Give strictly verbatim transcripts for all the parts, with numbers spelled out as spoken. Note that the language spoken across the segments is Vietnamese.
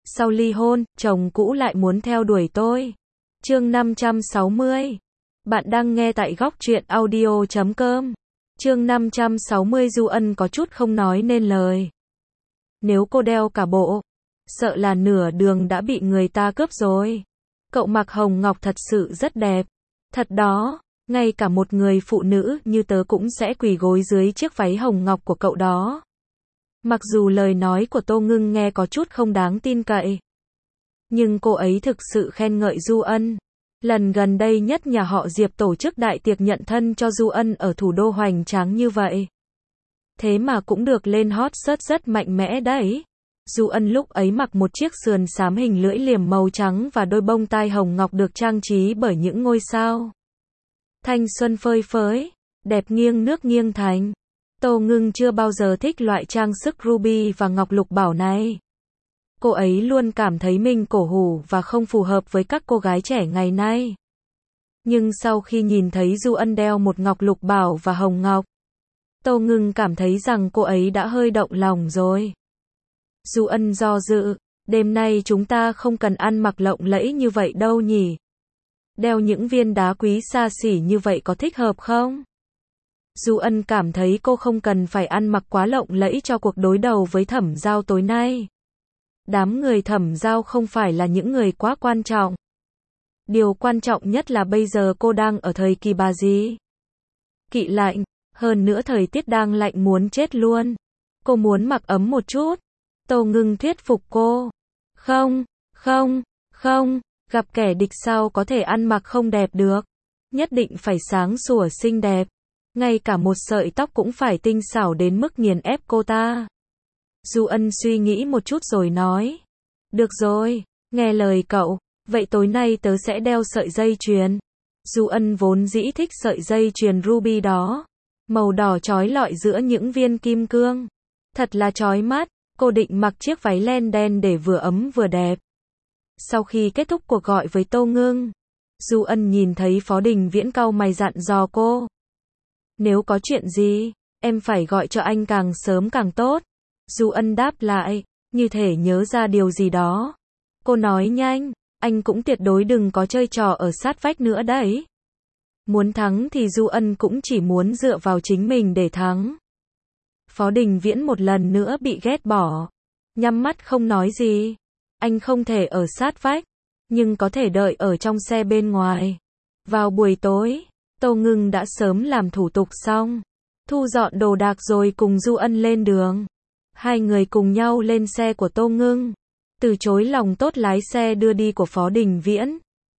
Sau ly hôn, chồng cũ lại muốn theo đuổi tôi. Chương năm trăm sáu mươi. Bạn đang nghe tại góc truyện audio chấm com. Chương năm trăm sáu mươi. Du Ân có chút không nói nên lời. Nếu cô đeo cả bộ, sợ là nửa đường đã bị người ta cướp rồi. Cậu mặc hồng ngọc thật sự rất đẹp. Thật đó, ngay cả một người phụ nữ như tớ cũng sẽ quỳ gối dưới chiếc váy hồng ngọc của cậu đó. Mặc dù lời nói của Tô Ngưng nghe có chút không đáng tin cậy, nhưng cô ấy thực sự khen ngợi Du Ân. Lần gần đây nhất nhà họ Diệp tổ chức đại tiệc nhận thân cho Du Ân ở thủ đô hoành tráng như vậy. Thế mà cũng được lên hot search rất mạnh mẽ đấy. Du Ân lúc ấy mặc một chiếc sườn xám hình lưỡi liềm màu trắng và đôi bông tai hồng ngọc được trang trí bởi những ngôi sao. Thanh xuân phơi phới, đẹp nghiêng nước nghiêng thành. Tô Ngưng chưa bao giờ thích loại trang sức ruby và ngọc lục bảo này. Cô ấy luôn cảm thấy mình cổ hủ và không phù hợp với các cô gái trẻ ngày nay. Nhưng sau khi nhìn thấy Du Ân đeo một ngọc lục bảo và hồng ngọc, Tô Ngưng cảm thấy rằng cô ấy đã hơi động lòng rồi. Du Ân do dự, đêm nay chúng ta không cần ăn mặc lộng lẫy như vậy đâu nhỉ? Đeo những viên đá quý xa xỉ như vậy có thích hợp không? Du Ân cảm thấy cô không cần phải ăn mặc quá lộng lẫy cho cuộc đối đầu với Thẩm Giao tối nay. Đám người Thẩm Giao không phải là những người quá quan trọng. Điều quan trọng nhất là bây giờ cô đang ở thời kỳ bà gì? Kỵ lạnh, hơn nữa thời tiết đang lạnh muốn chết luôn. Cô muốn mặc ấm một chút. Tô Ngưng thuyết phục cô. Không, không, không, gặp kẻ địch sao có thể ăn mặc không đẹp được. Nhất định phải sáng sủa xinh đẹp. Ngay cả một sợi tóc cũng phải tinh xảo đến mức nghiền ép cô ta. Du Ân suy nghĩ một chút rồi nói. Được rồi, nghe lời cậu, vậy tối nay tớ sẽ đeo sợi dây chuyền. Du Ân vốn dĩ thích sợi dây chuyền ruby đó. Màu đỏ chói lọi giữa những viên kim cương. Thật là chói mắt, cô định mặc chiếc váy len đen để vừa ấm vừa đẹp. Sau khi kết thúc cuộc gọi với Tô Ngưng, Du Ân nhìn thấy Phó Đình Viễn cau mày dặn dò cô. Nếu có chuyện gì, em phải gọi cho anh càng sớm càng tốt. Du Ân đáp lại, như thể nhớ ra điều gì đó. Cô nói nhanh, anh cũng tuyệt đối đừng có chơi trò ở sát vách nữa đấy. Muốn thắng thì Du Ân cũng chỉ muốn dựa vào chính mình để thắng. Phó Đình Viễn một lần nữa bị ghét bỏ. Nhắm mắt không nói gì. Anh không thể ở sát vách, nhưng có thể đợi ở trong xe bên ngoài. Vào buổi tối, Tô Ngưng đã sớm làm thủ tục xong, thu dọn đồ đạc rồi cùng Du Ân lên đường. Hai người cùng nhau lên xe của Tô Ngưng, từ chối lòng tốt lái xe đưa đi của Phó Đình Viễn.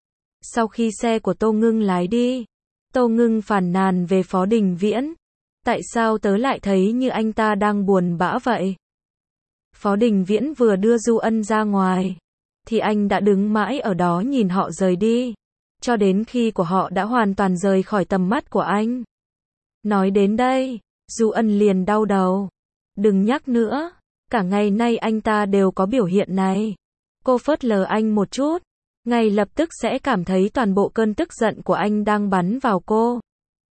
Sau khi xe của Tô Ngưng lái đi, Tô Ngưng phàn nàn về Phó Đình Viễn. Tại sao tớ lại thấy như anh ta đang buồn bã vậy? Phó Đình Viễn vừa đưa Du Ân ra ngoài, thì anh đã đứng mãi ở đó nhìn họ rời đi, cho đến khi của họ đã hoàn toàn rời khỏi tầm mắt của anh. Nói đến đây, Du Ân liền đau đầu. Đừng nhắc nữa, cả ngày nay anh ta đều có biểu hiện này. Cô phớt lờ anh một chút, ngay lập tức sẽ cảm thấy toàn bộ cơn tức giận của anh đang bắn vào cô.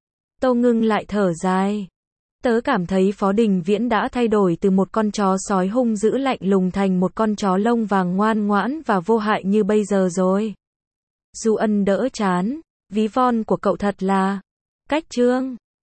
Tô Ngưng lại thở dài. Tớ cảm thấy Phó Đình Viễn đã thay đổi từ một con chó sói hung dữ lạnh lùng thành một con chó lông vàng ngoan ngoãn và vô hại như bây giờ rồi. Du Ân đỡ chán. Ví von của cậu thật là cách trương.